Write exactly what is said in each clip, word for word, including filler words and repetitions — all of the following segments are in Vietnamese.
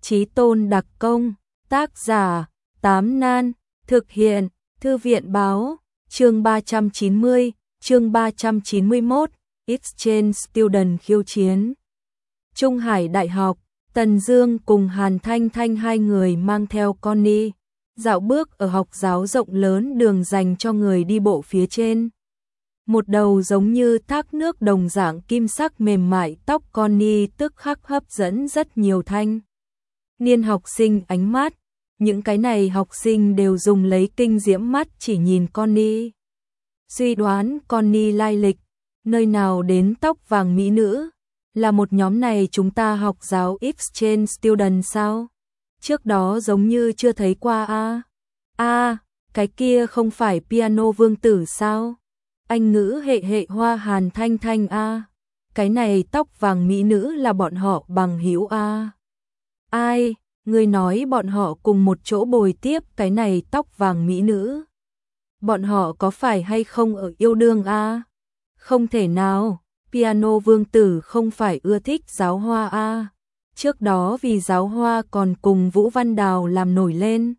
Chí Tôn đặc công, tác giả, Tám Nan, thực hiện, Thư viện báo, chương ba trăm chín mươi, chương ba trăm chín mươi mốt, Exchange Student khiêu chiến. Trung Hải Đại học, Tần Dương cùng Hàn Thanh Thanh hai người mang theo Connie, dạo bước ở học giáo rộng lớn đường dành cho người đi bộ phía trên. Một đầu giống như thác nước đồng dạng kim sắc mềm mại tóc Connie tức khắc hấp dẫn rất nhiều thanh niên học sinh ánh mắt. Những cái này học sinh đều dùng lấy kinh diễm mắt chỉ nhìn Connie. Suy đoán Connie lai lịch, nơi nào đến tóc vàng mỹ nữ, là một nhóm này chúng ta học giáo exchange student sao? Trước đó giống như chưa thấy qua a. A, cái kia không phải piano vương tử sao? Anh ngữ hệ hệ hoa Hàn Thanh Thanh a. Cái này tóc vàng mỹ nữ là bọn họ bằng hữu a. Ai, người nói bọn họ cùng một chỗ bồi tiếp cái này tóc vàng mỹ nữ. Bọn họ có phải hay không ở yêu đương a? Không thể nào, piano vương tử không phải ưa thích giáo hoa a. Trước đó vì giáo hoa còn cùng Vũ Văn Đào làm nổi lên.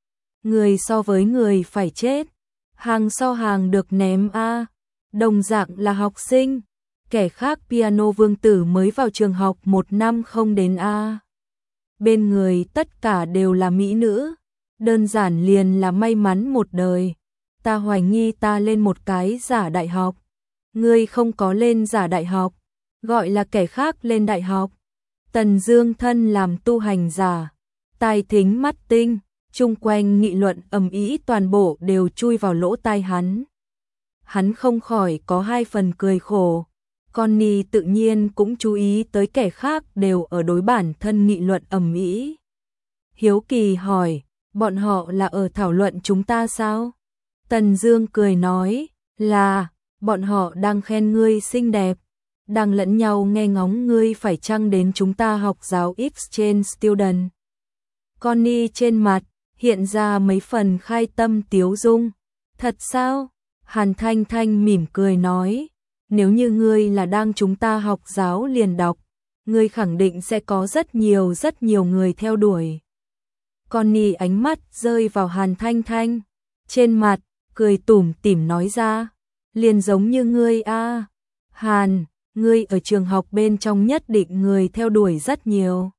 Người so với người phải chết, hàng so hàng được ném a. Đồng dạng là học sinh, kẻ khác piano vương tử mới vào trường học một năm không đến a. Bên người tất cả đều là mỹ nữ, đơn giản liền là may mắn một đời. Ta hoài nghi ta lên một cái giả đại học. Ngươi không có lên giả đại học, gọi là kẻ khác lên đại học. Tần Dương thân làm tu hành giả, tai thính mắt tinh, chung quanh nghị luận ầm ĩ toàn bộ đều chui vào lỗ tai hắn. Hắn không khỏi có hai phần cười khổ. Connie tự nhiên cũng chú ý tới kẻ khác đều ở đối bản thân nghị luận ầm ĩ. Hiếu kỳ hỏi, bọn họ là ở thảo luận chúng ta sao? Tần Dương cười nói, là, bọn họ đang khen ngươi xinh đẹp, đang lẫn nhau nghe ngóng ngươi phải chăng đến chúng ta học giáo exchange student. Connie trên mặt hiện ra mấy phần khai tâm tiếu dung. Thật sao? Hàn Thanh Thanh mỉm cười nói, nếu như ngươi là đang chúng ta học giáo liền đọc, ngươi khẳng định sẽ có rất nhiều rất nhiều người theo đuổi. Connie ánh mắt rơi vào Hàn Thanh Thanh, trên mặt cười tủm tỉm nói ra, liền giống như ngươi a. Hàn, ngươi ở trường học bên trong nhất định người theo đuổi rất nhiều.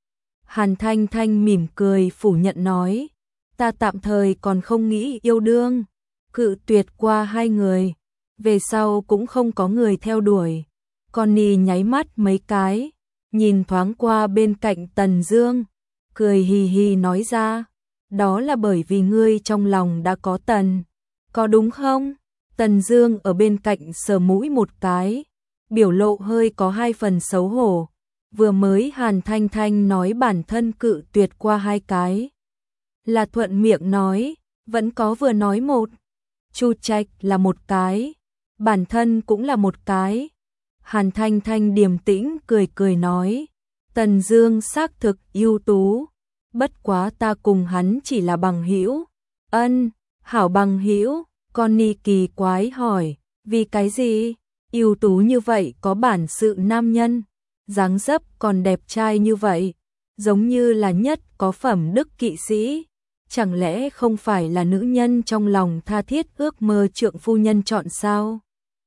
Hàn Thanh Thanh mỉm cười phủ nhận nói, ta tạm thời còn không nghĩ yêu đương, cự tuyệt qua hai người, về sau cũng không có người theo đuổi. Connie nháy mắt mấy cái, nhìn thoáng qua bên cạnh Tần Dương, cười hì hì nói ra, đó là bởi vì ngươi trong lòng đã có Tần, có đúng không? Tần Dương ở bên cạnh sờ mũi một cái, biểu lộ hơi có hai phần xấu hổ. Vừa mới Hàn Thanh Thanh nói bản thân cự tuyệt qua hai cái, là thuận miệng nói, vẫn có vừa nói một. Chu Trạch là một cái, bản thân cũng là một cái. Hàn Thanh Thanh điềm tĩnh cười cười nói, Tần Dương xác thực ưu tú, bất quá ta cùng hắn chỉ là bằng hữu. Ân, hảo bằng hữu. Connie kỳ quái hỏi, vì cái gì? Ưu tú như vậy có bản sự nam nhân, dáng dấp còn đẹp trai như vậy, giống như là nhất có phẩm đức kỵ sĩ, chẳng lẽ không phải là nữ nhân trong lòng tha thiết ước mơ trượng phu nhân chọn sao?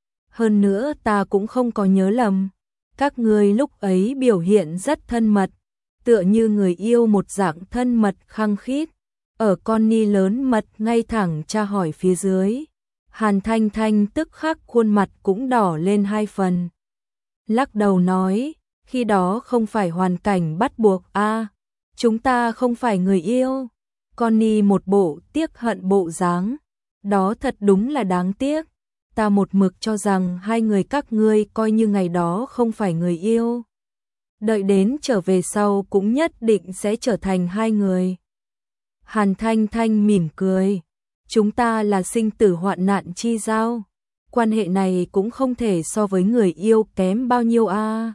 Hơn nữa ta cũng không có nhớ lầm, các ngươi lúc ấy biểu hiện rất thân mật, tựa như người yêu một dạng thân mật khăng khít. Ở Connie lớn mật ngay thẳng tra hỏi phía dưới, Hàn Thanh Thanh tức khắc khuôn mặt cũng đỏ lên hai phần. Lắc đầu nói, khi đó không phải hoàn cảnh bắt buộc a, chúng ta không phải người yêu. Connie một bộ tiếc hận bộ dáng, đó thật đúng là đáng tiếc. Ta một mực cho rằng hai người các ngươi coi như ngày đó không phải người yêu. Đợi đến trở về sau cũng nhất định sẽ trở thành hai người. Hàn Thanh Thanh mỉm cười, chúng ta là sinh tử hoạn nạn chi giao, quan hệ này cũng không thể so với người yêu kém bao nhiêu a.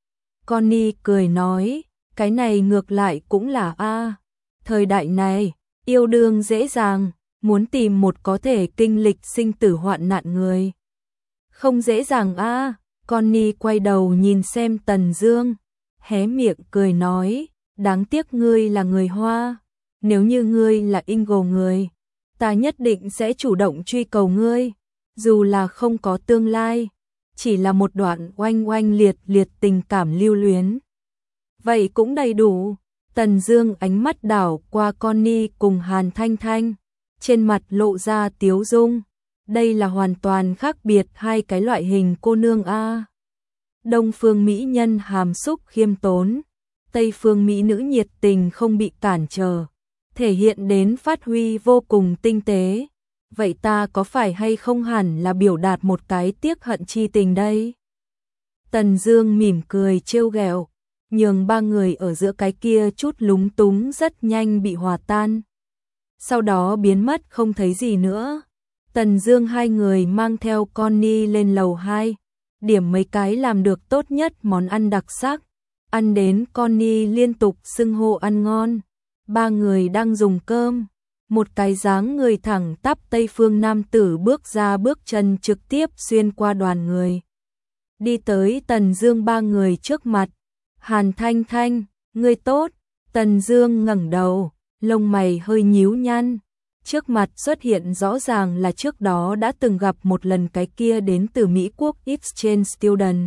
Connie cười nói, cái này ngược lại cũng là a. Thời đại này, yêu đương dễ dàng, muốn tìm một có thể kinh lịch sinh tử hoạn nạn người. Không dễ dàng a. Connie quay đầu nhìn xem Tần Dương, hé miệng cười nói, đáng tiếc ngươi là người Hoa, nếu như ngươi là Ingle người, ta nhất định sẽ chủ động truy cầu ngươi, dù là không có tương lai, chỉ là một đoạn oanh oanh liệt liệt tình cảm lưu luyến. Vậy cũng đầy đủ. Tần Dương ánh mắt đảo qua Connie cùng Hàn Thanh Thanh, trên mặt lộ ra tiếu dung. Đây là hoàn toàn khác biệt hai cái loại hình cô nương a. Đông phương mỹ nhân hàm xúc khiêm tốn, Tây phương mỹ nữ nhiệt tình không bị cản trở, thể hiện đến phát huy vô cùng tinh tế. Vậy ta có phải hay không hẳn là biểu đạt một cái tiếc hận chi tình đây? Tần Dương mỉm cười trêu ghẹo, nhường ba người ở giữa cái kia chút lúng túng rất nhanh bị hòa tan. Sau đó biến mất không thấy gì nữa. Tần Dương hai người mang theo Connie lên lầu hai, điểm mấy cái làm được tốt nhất món ăn đặc sắc. Ăn đến Connie liên tục xưng hô ăn ngon. Ba người đang dùng cơm, một cái dáng người thẳng tắp Tây phương nam tử bước ra, bước chân trực tiếp xuyên qua đoàn người, đi tới Tần Dương ba người trước mặt. Hàn Thanh Thanh, ngươi tốt. Tần Dương ngẩng đầu, lông mày hơi nhíu nhăn. Trước mặt xuất hiện rõ ràng là trước đó đã từng gặp một lần cái kia đến từ Mỹ Quốc exchange student.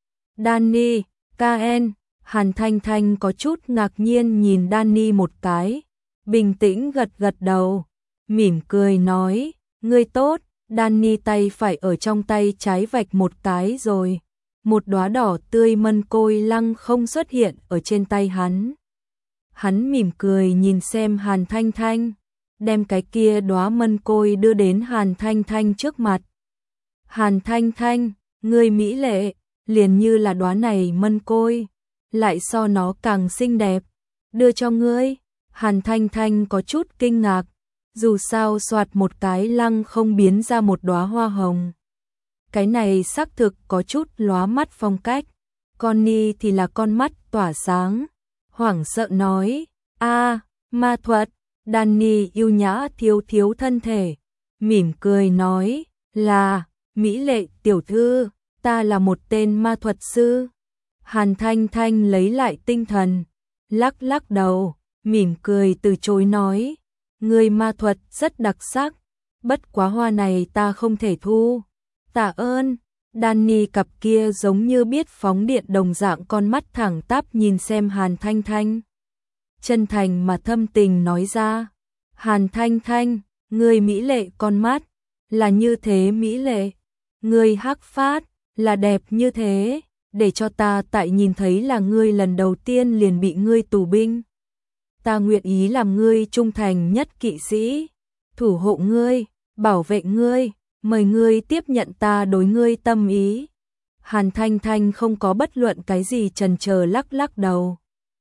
Danny, ca en. Hàn Thanh Thanh có chút ngạc nhiên nhìn Danny một cái, bình tĩnh gật gật đầu, mỉm cười nói, ngươi tốt. Danny tay phải ở trong tay trái vạch một cái rồi, một đóa đỏ tươi mân côi lăng không xuất hiện ở trên tay hắn. Hắn mỉm cười nhìn xem Hàn Thanh Thanh, đem cái kia đóa mân côi đưa đến Hàn Thanh Thanh trước mặt. Hàn Thanh Thanh, ngươi mỹ lệ, liền như là đóa này mân côi, lại so nó càng xinh đẹp, đưa cho ngươi. Hàn Thanh Thanh có chút kinh ngạc, dù sao soạt một cái lăng không biến ra một đóa hoa hồng. Cái này xác thực có chút lóa mắt phong cách. Connie thì là con mắt tỏa sáng, hoảng sợ nói, a, ma thuật. Danny yêu nhã thiếu thiếu thân thể, mỉm cười nói, là, mỹ lệ tiểu thư, ta là một tên ma thuật sư. Hàn Thanh Thanh lấy lại tinh thần, lắc lắc đầu, mỉm cười từ chối nói, người ma thuật rất đặc sắc, bất quá hoa này ta không thể thu. Tạ ơn. Danny cặp kia giống như biết phóng điện đồng dạng con mắt thẳng tắp nhìn xem Hàn Thanh Thanh, chân thành mà thâm tình nói ra, Hàn Thanh Thanh, người mỹ lệ con mắt, là như thế mỹ lệ, người hắc phát, là đẹp như thế, để cho ta tại nhìn thấy là ngươi lần đầu tiên liền bị ngươi tù binh. Ta nguyện ý làm ngươi trung thành nhất kỵ sĩ, thủ hộ ngươi, bảo vệ ngươi, mời ngươi tiếp nhận ta đối ngươi tâm ý. Hàn Thanh Thanh không có bất luận cái gì chần chờ, lắc lắc đầu.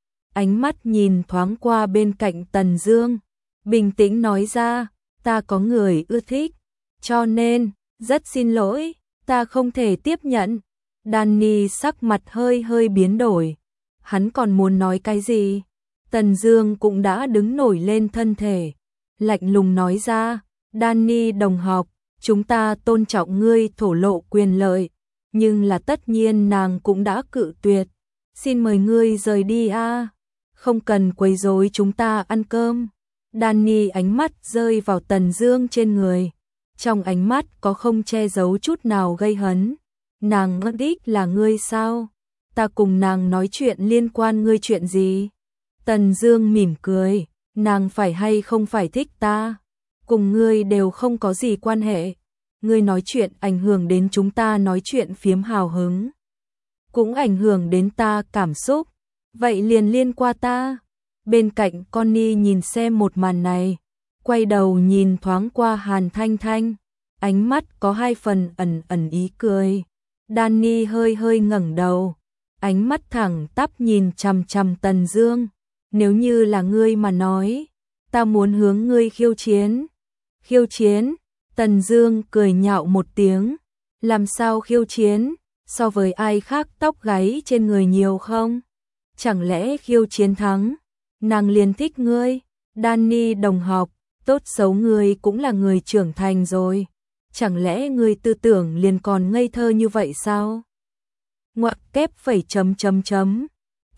Ánh mắt nhìn thoáng qua bên cạnh Tần Dương, bình tĩnh nói ra, ta có người ưa thích, cho nên, rất xin lỗi, ta không thể tiếp nhận. Danny sắc mặt hơi hơi biến đổi, hắn còn muốn nói cái gì? Tần Dương cũng đã đứng nổi lên thân thể, lạnh lùng nói ra, Danny đồng học, chúng ta tôn trọng ngươi thổ lộ quyền lợi, nhưng là tất nhiên nàng cũng đã cự tuyệt, xin mời ngươi rời đi a, không cần quấy rối chúng ta ăn cơm. Danny ánh mắt rơi vào Tần Dương trên người, trong ánh mắt có không che giấu chút nào gây hấn. Nàng ngất đích là ngươi sao? Ta cùng nàng nói chuyện liên quan ngươi chuyện gì? Tần Dương mỉm cười, nàng phải hay không phải thích ta, cùng ngươi đều không có gì quan hệ. Ngươi nói chuyện ảnh hưởng đến chúng ta nói chuyện phiếm hào hứng, cũng ảnh hưởng đến ta cảm xúc, vậy liền liên qua ta. Bên cạnh Connie nhìn xem một màn này, quay đầu nhìn thoáng qua Hàn Thanh Thanh, ánh mắt có hai phần ẩn ẩn ý cười. Danny hơi hơi ngẩng đầu, ánh mắt thẳng tắp nhìn chằm chằm Tần Dương, nếu như là ngươi mà nói, ta muốn hướng ngươi khiêu chiến. Khiêu chiến? Tần Dương cười nhạo một tiếng, làm sao khiêu chiến, so với ai khác tóc gáy trên người nhiều không? Chẳng lẽ khiêu chiến thắng, nàng liền thích ngươi? Danny đồng học, tốt xấu ngươi cũng là người trưởng thành rồi, chẳng lẽ ngươi tư tưởng liền còn ngây thơ như vậy sao? Ngoặc kép phẩy chấm chấm chấm.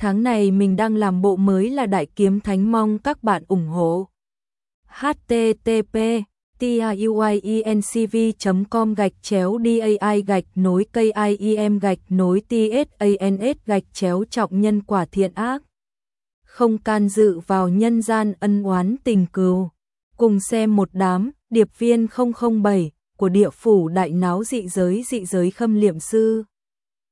Tháng này mình đang làm bộ mới là Đại Kiếm Thánh, mong các bạn ủng hộ. h t t p tiuyencv chấm com gạch chéo dai gạch nối kim gạch nối tsans gạch chéo trọng nhân quả thiện ác. Không can dự vào nhân gian ân oán tình cừu. Cùng xem một đám điệp viên không không bảy của địa phủ đại náo dị giới dị giới Khâm Liệm Sư.